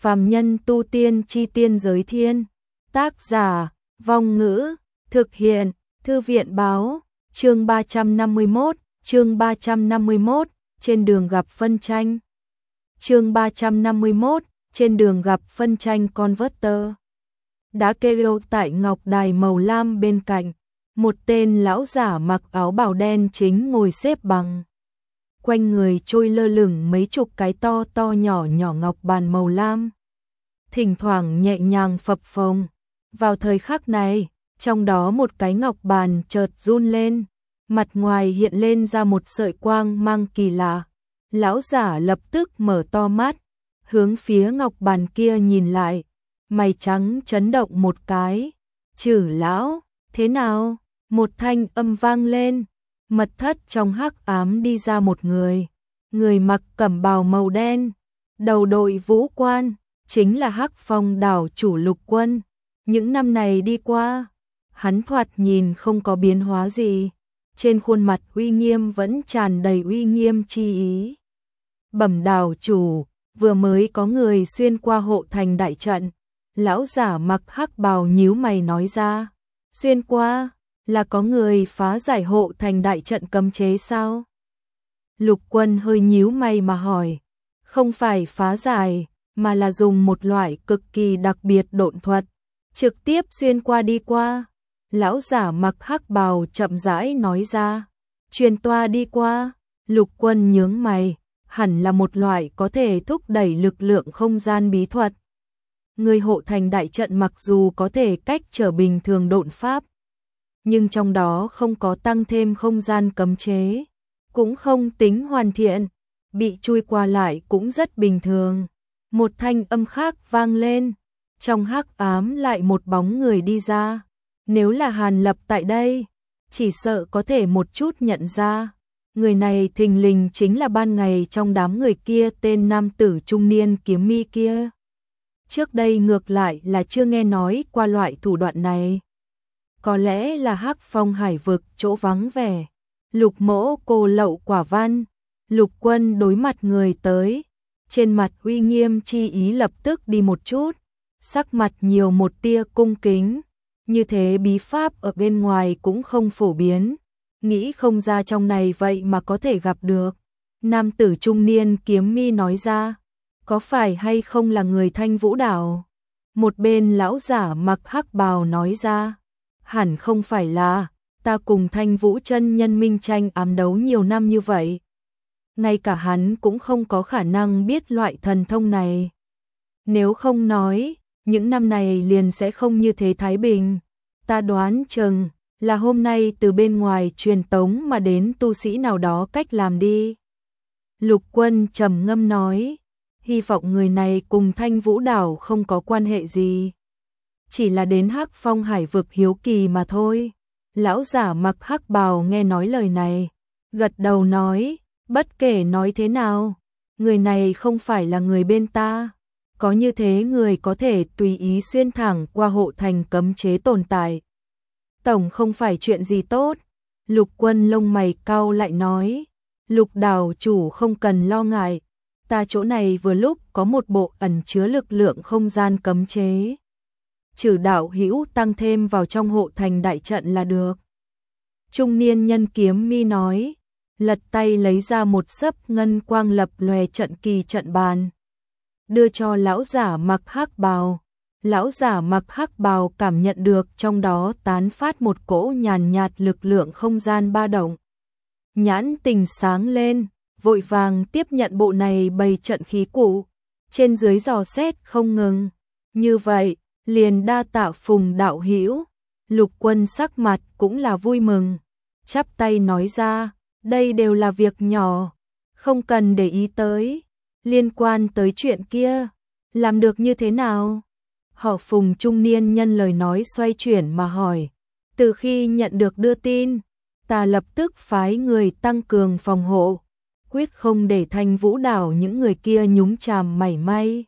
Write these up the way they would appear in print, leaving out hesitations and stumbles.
Phàm nhân tu tiên chi tiên giới thiên. Tác giả, Vong Ngữ, thực hiện, Thư viện báo, chương 351, trên đường gặp phân tranh. Chương 351, trên đường gặp phân tranh Converter. Đá kêu tại ngọc đài màu lam bên cạnh, một tên lão giả mặc áo bào đen chính ngồi xếp bằng. Quanh người trôi lơ lửng mấy chục cái to to nhỏ nhỏ ngọc bàn màu lam, thỉnh thoảng nhẹ nhàng phập phồng. Vào thời khắc này, trong đó một cái ngọc bàn chợt run lên, mặt ngoài hiện lên ra một sợi quang mang kỳ lạ. Lão giả lập tức mở to mắt, hướng phía ngọc bàn kia nhìn lại, mày trắng chấn động một cái. Chử lão, thế nào? Một thanh âm vang lên. Mật thất trong hắc ám đi ra một người, người mặc cẩm bào màu đen, đầu đội vũ quan, chính là Hắc Phong đảo chủ Lục Quân. Những năm này đi qua, hắn thoạt nhìn không có biến hóa gì, trên khuôn mặt uy nghiêm vẫn tràn đầy uy nghiêm chi ý. Bẩm đảo chủ, vừa mới có người xuyên qua hộ thành đại trận. Lão giả mặc hắc bào nhíu mày nói ra. Xuyên qua? Là có người phá giải hộ thành đại trận cấm chế sao? Lục Quân hơi nhíu mày mà hỏi. Không phải phá giải, mà là dùng một loại cực kỳ đặc biệt độn thuật, trực tiếp xuyên qua đi qua. Lão giả mặc hắc bào chậm rãi nói ra. Truyền toa đi qua. Lục Quân nhướng mày, hẳn là một loại có thể thúc đẩy lực lượng không gian bí thuật. Người hộ thành đại trận mặc dù có thể cách trở bình thường độn pháp, nhưng trong đó không có tăng thêm không gian cấm chế, cũng không tính hoàn thiện, bị chui qua lại cũng rất bình thường. Một thanh âm khác vang lên, trong hắc ám lại một bóng người đi ra. Nếu là Hàn Lập tại đây, chỉ sợ có thể một chút nhận ra. Người này thình lình chính là ban ngày trong đám người kia tên nam tử trung niên kiếm mi kia. Trước đây ngược lại là chưa nghe nói qua loại thủ đoạn này. Có lẽ là Hắc Phong hải vực chỗ vắng vẻ. Lục mỗ cô lậu quả văn. Lục Quân đối mặt người tới, trên mặt uy nghiêm chi ý lập tức đi một chút, sắc mặt nhiều một tia cung kính. Như thế bí pháp ở bên ngoài cũng không phổ biến, nghĩ không ra trong này vậy mà có thể gặp được. Nam tử trung niên kiếm mi nói ra. Có phải hay không là người Thanh Vũ đảo? Một bên lão giả mặc hắc bào nói ra. Hẳn không phải là, ta cùng Thanh Vũ chân nhân minh tranh ám đấu nhiều năm như vậy, ngay cả hắn cũng không có khả năng biết loại thần thông này. Nếu không nói, những năm này liền sẽ không như thế thái bình. Ta đoán chừng là hôm nay từ bên ngoài truyền tống mà đến tu sĩ nào đó cách làm đi. Lục Quân trầm ngâm nói. Hy vọng người này cùng Thanh Vũ đảo không có quan hệ gì, chỉ là đến Hắc Phong hải vực hiếu kỳ mà thôi. Lão giả mặc hắc bào nghe nói lời này, gật đầu nói, bất kể nói thế nào, người này không phải là người bên ta. Có như thế người có thể tùy ý xuyên thẳng qua hộ thành cấm chế tồn tại, tổng không phải chuyện gì tốt. Lục Quân lông mày cau lại nói, Lục đảo chủ không cần lo ngại, ta chỗ này vừa lúc có một bộ ẩn chứa lực lượng không gian cấm chế. Trừ đạo hữu tăng thêm vào trong hộ thành đại trận là được. Trung niên nhân kiếm mi nói, lật tay lấy ra một xấp ngân quang lập lòe trận kỳ trận bàn, đưa cho lão giả mặc hắc bào. Lão giả mặc hắc bào cảm nhận được trong đó tán phát một cỗ nhàn nhạt lực lượng không gian ba động. Nhãn tình sáng lên, vội vàng tiếp nhận bộ này bày trận khí cụ, trên dưới dò xét không ngừng. Như vậy, liền đa tạ Phùng đạo hữu. Lục Quân sắc mặt cũng là vui mừng, chắp tay nói ra, đây đều là việc nhỏ, không cần để ý tới. Liên quan tới chuyện kia, làm được như thế nào? Họ Phùng trung niên nhân lời nói xoay chuyển mà hỏi. Từ khi nhận được đưa tin, ta lập tức phái người tăng cường phòng hộ, quyết không để Thanh Vũ đảo những người kia nhúng chàm mảy may.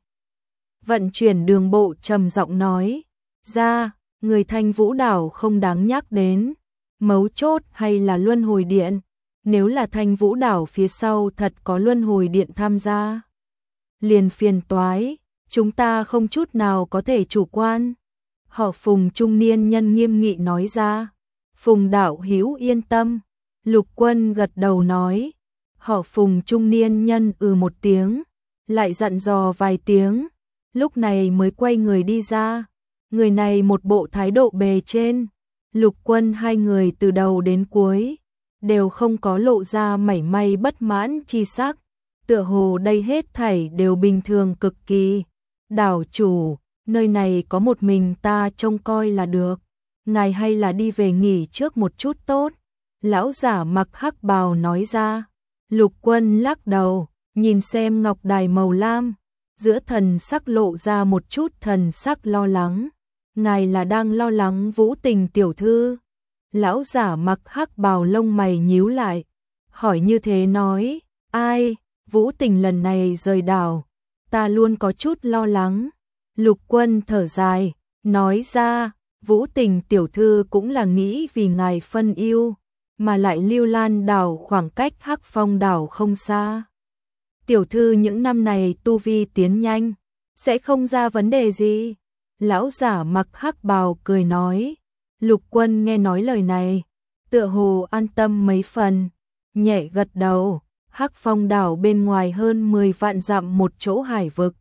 Vận chuyển đường bộ trầm giọng nói ra, người Thanh Vũ đảo không đáng nhắc đến, mấu chốt hay là luân hồi điện. Nếu là Thanh Vũ đảo phía sau thật có luân hồi điện tham gia, liền phiền toái. Chúng ta không chút nào có thể chủ quan. Họ Phùng trung niên nhân nghiêm nghị nói ra. Phùng đạo hữu yên tâm. Lục Quân gật đầu nói. Họ Phùng trung niên nhân một tiếng, lại dặn dò vài tiếng, lúc này mới quay người đi ra. Người này một bộ thái độ bề trên. Lục Quân hai người từ đầu đến cuối đều không có lộ ra mảy may bất mãn chi sắc, tựa hồ đây hết thảy đều bình thường cực kỳ. Đảo chủ, nơi này có một mình ta trông coi là được, ngài hay là đi về nghỉ trước một chút tốt. Lão giả mặc hắc bào nói ra. Lục Quân lắc đầu, nhìn xem ngọc đài màu lam, giữa thần sắc lộ ra một chút thần sắc lo lắng. Ngài là đang lo lắng Vũ Tình tiểu thư? Lão giả mặc hắc bào lông mày nhíu lại, hỏi như thế nói, ai, Vũ Tình lần này rời đảo, ta luôn có chút lo lắng. Lục Quân thở dài, nói ra, Vũ Tình tiểu thư cũng là nghĩ vì ngài phân ưu, mà lại Lưu Lan đảo khoảng cách Hắc Phong đảo không xa. Tiểu thư những năm này tu vi tiến nhanh, sẽ không ra vấn đề gì. Lão giả mặc hắc bào cười nói. Lục Quân nghe nói lời này, tựa hồ an tâm mấy phần, nhẹ gật đầu. Hắc Phong đảo bên ngoài hơn 10 vạn dặm một chỗ hải vực.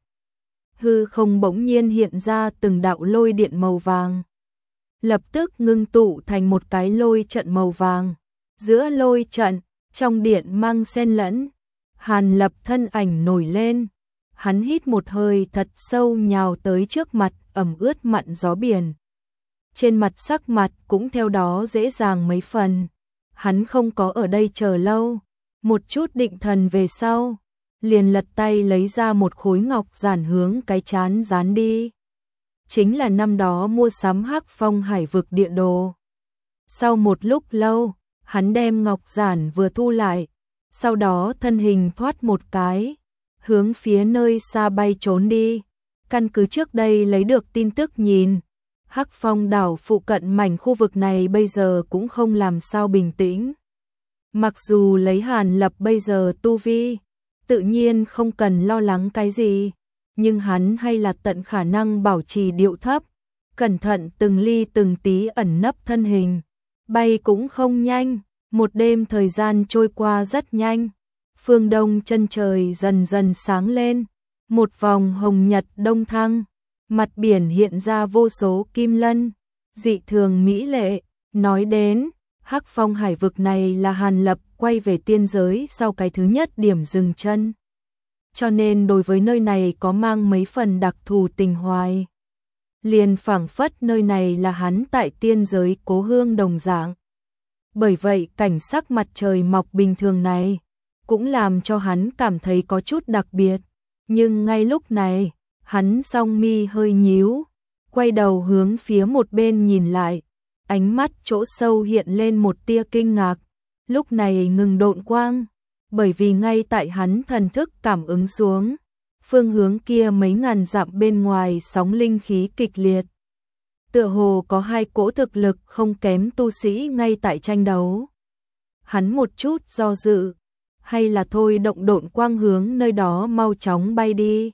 Hư không bỗng nhiên hiện ra từng đạo lôi điện màu vàng, lập tức ngưng tụ thành một cái lôi trận màu vàng. Giữa lôi trận, trong điện mang xen lẫn, Hàn Lập thân ảnh nổi lên. Hắn hít một hơi thật sâu nhào tới trước mặt, ẩm ướt mặn gió biển. Trên mặt sắc mặt cũng theo đó dễ dàng mấy phần. Hắn không có ở đây chờ lâu, một chút định thần về sau, liền lật tay lấy ra một khối ngọc giản hướng cái chán dán đi. Chính là năm đó mua sắm Hắc Phong hải vực địa đồ. Sau một lúc lâu, hắn đem ngọc giản vừa thu lại, sau đó thân hình thoát một cái, hướng phía nơi xa bay trốn đi. Căn cứ trước đây lấy được tin tức nhìn, Hắc Phong đảo phụ cận mảnh khu vực này bây giờ cũng không làm sao bình tĩnh. Mặc dù lấy Hàn Lập bây giờ tu vi, tự nhiên không cần lo lắng cái gì, nhưng hắn hay là tận khả năng bảo trì điệu thấp, cẩn thận từng ly từng tí ẩn nấp thân hình, bay cũng không nhanh. Một đêm thời gian trôi qua rất nhanh, phương đông chân trời dần dần sáng lên, một vòng hồng nhật đông thăng, mặt biển hiện ra vô số kim lân, dị thường mỹ lệ. Nói đến, Hắc Phong hải vực này là Hàn Lập quay về tiên giới sau cái thứ nhất điểm dừng chân, cho nên đối với nơi này có mang mấy phần đặc thù tình hoài. Liền phảng phất nơi này là hắn tại tiên giới cố hương đồng dạng. Bởi vậy cảnh sắc mặt trời mọc bình thường này cũng làm cho hắn cảm thấy có chút đặc biệt. Nhưng ngay lúc này, hắn song mi hơi nhíu, quay đầu hướng phía một bên nhìn lại, ánh mắt chỗ sâu hiện lên một tia kinh ngạc, lúc này ngừng độn quang, bởi vì ngay tại hắn thần thức cảm ứng xuống, phương hướng kia mấy ngàn dặm bên ngoài sóng linh khí kịch liệt. Tựa hồ có hai cỗ thực lực không kém tu sĩ ngay tại tranh đấu. Hắn một chút do dự, hay là thôi động độn quang hướng nơi đó mau chóng bay đi.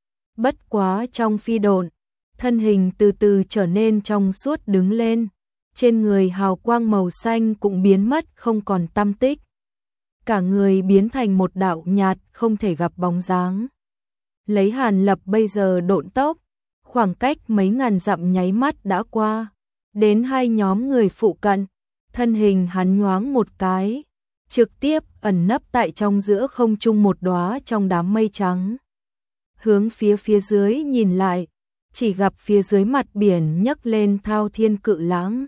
Bất quá trong phi độn, thân hình từ từ trở nên trong suốt đứng lên, trên người hào quang màu xanh cũng biến mất không còn tăm tích. Cả người biến thành một đạo nhạt không thể gặp bóng dáng. Lấy Hàn Lập bây giờ độn tốc, khoảng cách mấy ngàn dặm nháy mắt đã qua, đến hai nhóm người phụ cận, thân hình hắn nhoáng một cái, trực tiếp ẩn nấp tại trong giữa không trung một đóa trong đám mây trắng. Hướng phía dưới nhìn lại, chỉ gặp phía dưới mặt biển nhấc lên thao thiên cự lãng.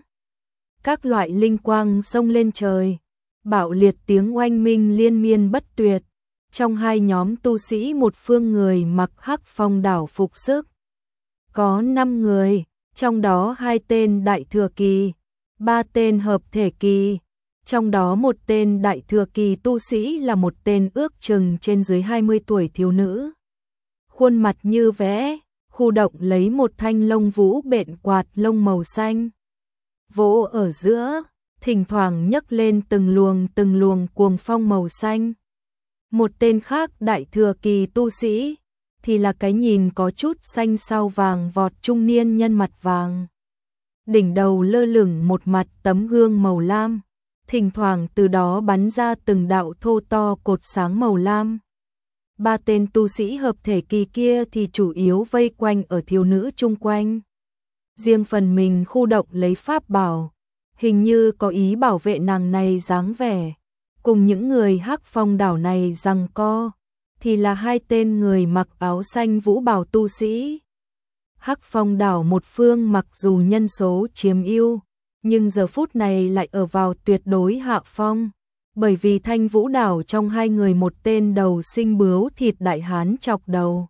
Các loại linh quang xông lên trời, bạo liệt tiếng oanh minh liên miên bất tuyệt. Trong hai nhóm tu sĩ một phương người mặc Hắc Phong đảo phục sức. Có 5 người, trong đó 2 tên đại thừa kỳ, 3 tên hợp thể kỳ, trong đó một tên đại thừa kỳ tu sĩ là một tên ước chừng trên dưới 20 tuổi thiếu nữ. Khuôn mặt như vẽ, khu động lấy một thanh lông vũ bện quạt lông màu xanh. Vỗ ở giữa, thỉnh thoảng nhấc lên từng luồng cuồng phong màu xanh. Một tên khác đại thừa kỳ tu sĩ, thì là cái nhìn có chút xanh sao vàng vọt trung niên nhân mặt vàng. Đỉnh đầu lơ lửng một mặt tấm gương màu lam, thỉnh thoảng từ đó bắn ra từng đạo thô to cột sáng màu lam. Ba tên tu sĩ hợp thể kỳ kia thì chủ yếu vây quanh ở thiếu nữ chung quanh. Riêng phần mình khu động lấy pháp bảo, hình như có ý bảo vệ nàng này dáng vẻ. Cùng những người Hắc Phong đảo này giằng co, thì là hai tên người mặc áo xanh vũ bào tu sĩ. Hắc Phong đảo một phương mặc dù nhân số chiếm ưu, nhưng giờ phút này lại ở vào tuyệt đối hạ phong. Bởi vì Thanh Vũ đảo trong hai người một tên đầu sinh bướu thịt đại hán chọc đầu.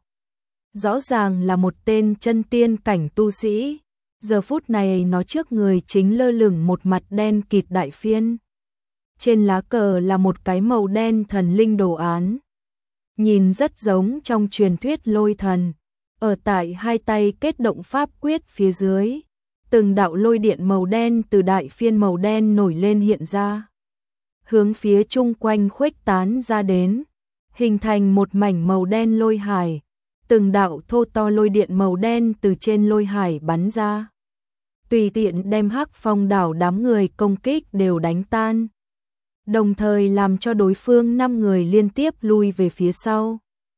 Rõ ràng là một tên chân tiên cảnh tu sĩ. Giờ phút này nó trước người chính lơ lửng một mặt đen kịt đại phiên. Trên lá cờ là một cái màu đen thần linh đồ án. Nhìn rất giống trong truyền thuyết lôi thần. Ở tại hai tay kết động pháp quyết phía dưới. Từng đạo lôi điện màu đen từ đại phiên màu đen nổi lên hiện ra. Hướng phía chung quanh khuếch tán ra đến. Hình thành một mảnh màu đen lôi hải. Từng đạo thô to lôi điện màu đen từ trên lôi hải bắn ra. Tùy tiện đem Hắc Phong đảo đám người công kích đều đánh tan. Đồng thời làm cho đối phương 5 người liên tiếp lui về phía sau.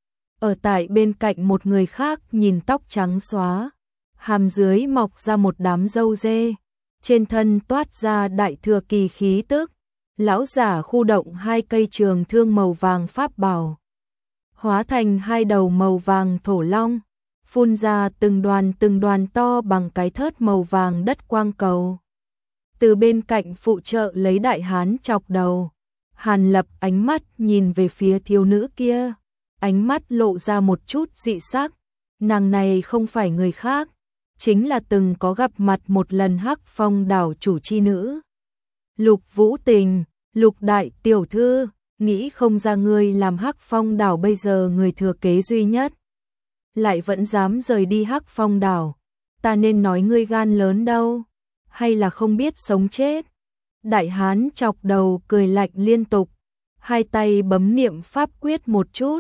Ở tại bên cạnh một người khác nhìn tóc trắng xóa, hàm dưới mọc ra một đám râu dê, trên thân toát ra đại thừa kỳ khí tức. Lão giả khu động 2 cây trường thương màu vàng pháp bảo, hóa thành 2 đầu màu vàng thổ long, phun ra từng đoàn to bằng cái thớt màu vàng đất quang cầu. Từ bên cạnh phụ trợ lấy đại hán chọc đầu, Hàn Lập ánh mắt nhìn về phía thiếu nữ kia, ánh mắt lộ ra một chút dị sắc. Nàng này không phải người khác, chính là từng có gặp mặt một lần Hắc Phong đảo chủ chi nữ. Lục Vũ Tình, Lục đại tiểu thư, nghĩ không ra ngươi làm Hắc Phong đảo bây giờ người thừa kế duy nhất. Lại vẫn dám rời đi Hắc Phong đảo, ta nên nói ngươi gan lớn đâu, hay là không biết sống chết. Đại hán chọc đầu cười lạnh liên tục, hai tay bấm niệm pháp quyết một chút,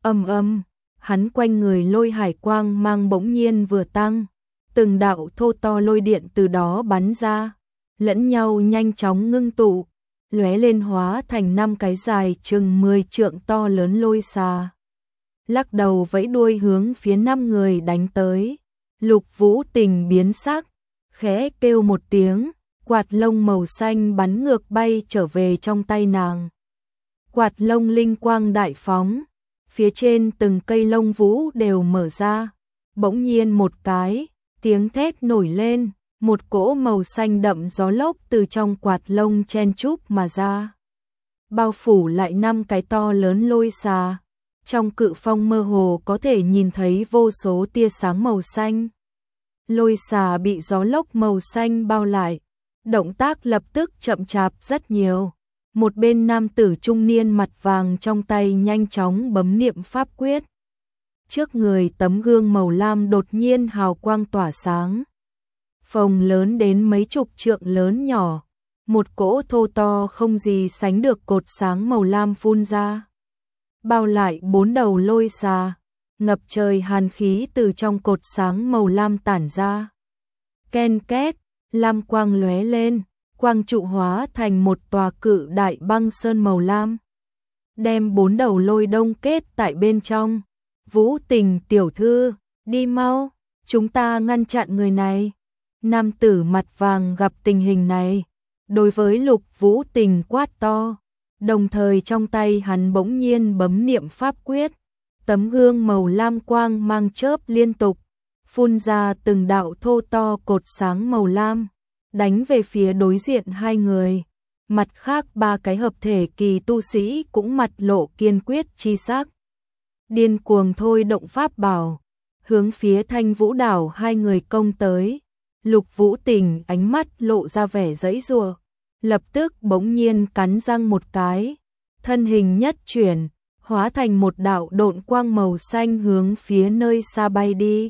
hắn quanh người lôi hải quang mang bỗng nhiên vừa tăng, từng đạo thô to lôi điện từ đó bắn ra, lẫn nhau nhanh chóng ngưng tụ, lóe lên hóa thành 5 cái dài chừng 10 trượng to lớn lôi xà. Lắc đầu vẫy đuôi hướng phía 5 người đánh tới. Lục Vũ Tình biến sắc, khẽ kêu một tiếng, quạt lông màu xanh bắn ngược bay trở về trong tay nàng. Quạt lông linh quang đại phóng, phía trên từng cây lông vũ đều mở ra. Bỗng nhiên một cái, tiếng thét nổi lên, một cỗ màu xanh đậm gió lốc từ trong quạt lông chen chúc mà ra. Bao phủ lại 5 cái to lớn lôi xà. Trong cự phong mơ hồ có thể nhìn thấy vô số tia sáng màu xanh. Lôi xà bị gió lốc màu xanh bao lại, động tác lập tức chậm chạp rất nhiều. Một bên nam tử trung niên mặt vàng trong tay nhanh chóng bấm niệm pháp quyết. Trước người tấm gương màu lam đột nhiên hào quang tỏa sáng. Phồng lớn đến mấy chục trượng lớn nhỏ, một cỗ thô to không gì sánh được cột sáng màu lam phun ra. Bao lại 4 đầu lôi xà, ngập trời hàn khí từ trong cột sáng màu lam tản ra. Ken két, lam quang lóe lên, quang trụ hóa thành một tòa cự đại băng sơn màu lam. Đem 4 đầu lôi đông kết tại bên trong. Vũ Tình tiểu thư, đi mau, chúng ta ngăn chặn người này. Nam tử mặt vàng gặp tình hình này, đối với Lục Vũ Tình quát to. Đồng thời trong tay hắn bỗng nhiên bấm niệm pháp quyết, tấm gương màu lam quang mang chớp liên tục, phun ra từng đạo thô to cột sáng màu lam, đánh về phía đối diện 2 người. Mặt khác 3 cái hợp thể kỳ tu sĩ cũng mặt lộ kiên quyết chi sắc. Điên cuồng thôi động pháp bảo, hướng phía Thanh Vũ đảo 2 người công tới. Lục Vũ Tình ánh mắt lộ ra vẻ giãy giụa, lập tức bỗng nhiên cắn răng một cái, thân hình nhất chuyển, hóa thành một đạo độn quang màu xanh hướng phía nơi xa bay đi.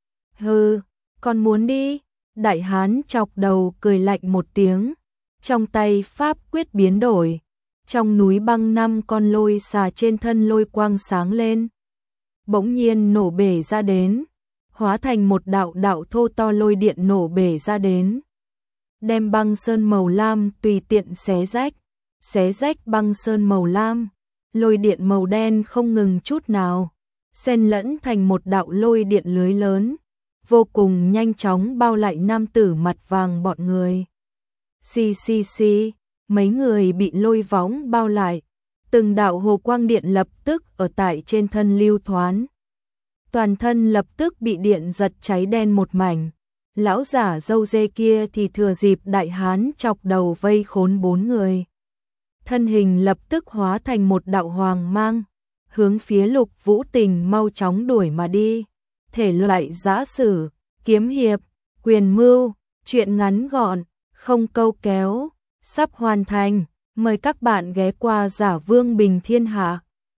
Hừ, còn muốn đi? Đại hán chọc đầu cười lạnh một tiếng, trong tay pháp quyết biến đổi, trong núi băng 5 con lôi xà trên thân lôi quang sáng lên. bỗng nhiên nổ bể ra đến, hóa thành một đạo đạo thô to lôi điện nổ bể ra đến, đem băng sơn màu lam tùy tiện xé rách băng sơn màu lam, lôi điện màu đen không ngừng chút nào, xen lẫn thành một đạo lôi điện lưới lớn, vô cùng nhanh chóng bao lại nam tử mặt vàng bọn người. Xì, mấy người bị lôi võng bao lại, từng đạo hồ quang điện lập tức ở tại trên thân lưu thoán. Toàn thân lập tức bị điện giật cháy đen một mảnh. Lão giả râu dê kia thì thừa dịp đại hán chọc đầu vây khốn 4 người. Thân hình lập tức hóa thành một đạo hoàng mang, hướng phía Lục Vũ Tình mau chóng đuổi mà đi. Thể loại giã sử, kiếm hiệp, quyền mưu, truyện ngắn gọn, không câu kéo, sắp hoàn thành. Mời các bạn ghé qua Giả Vương Bình Thiên Hạ.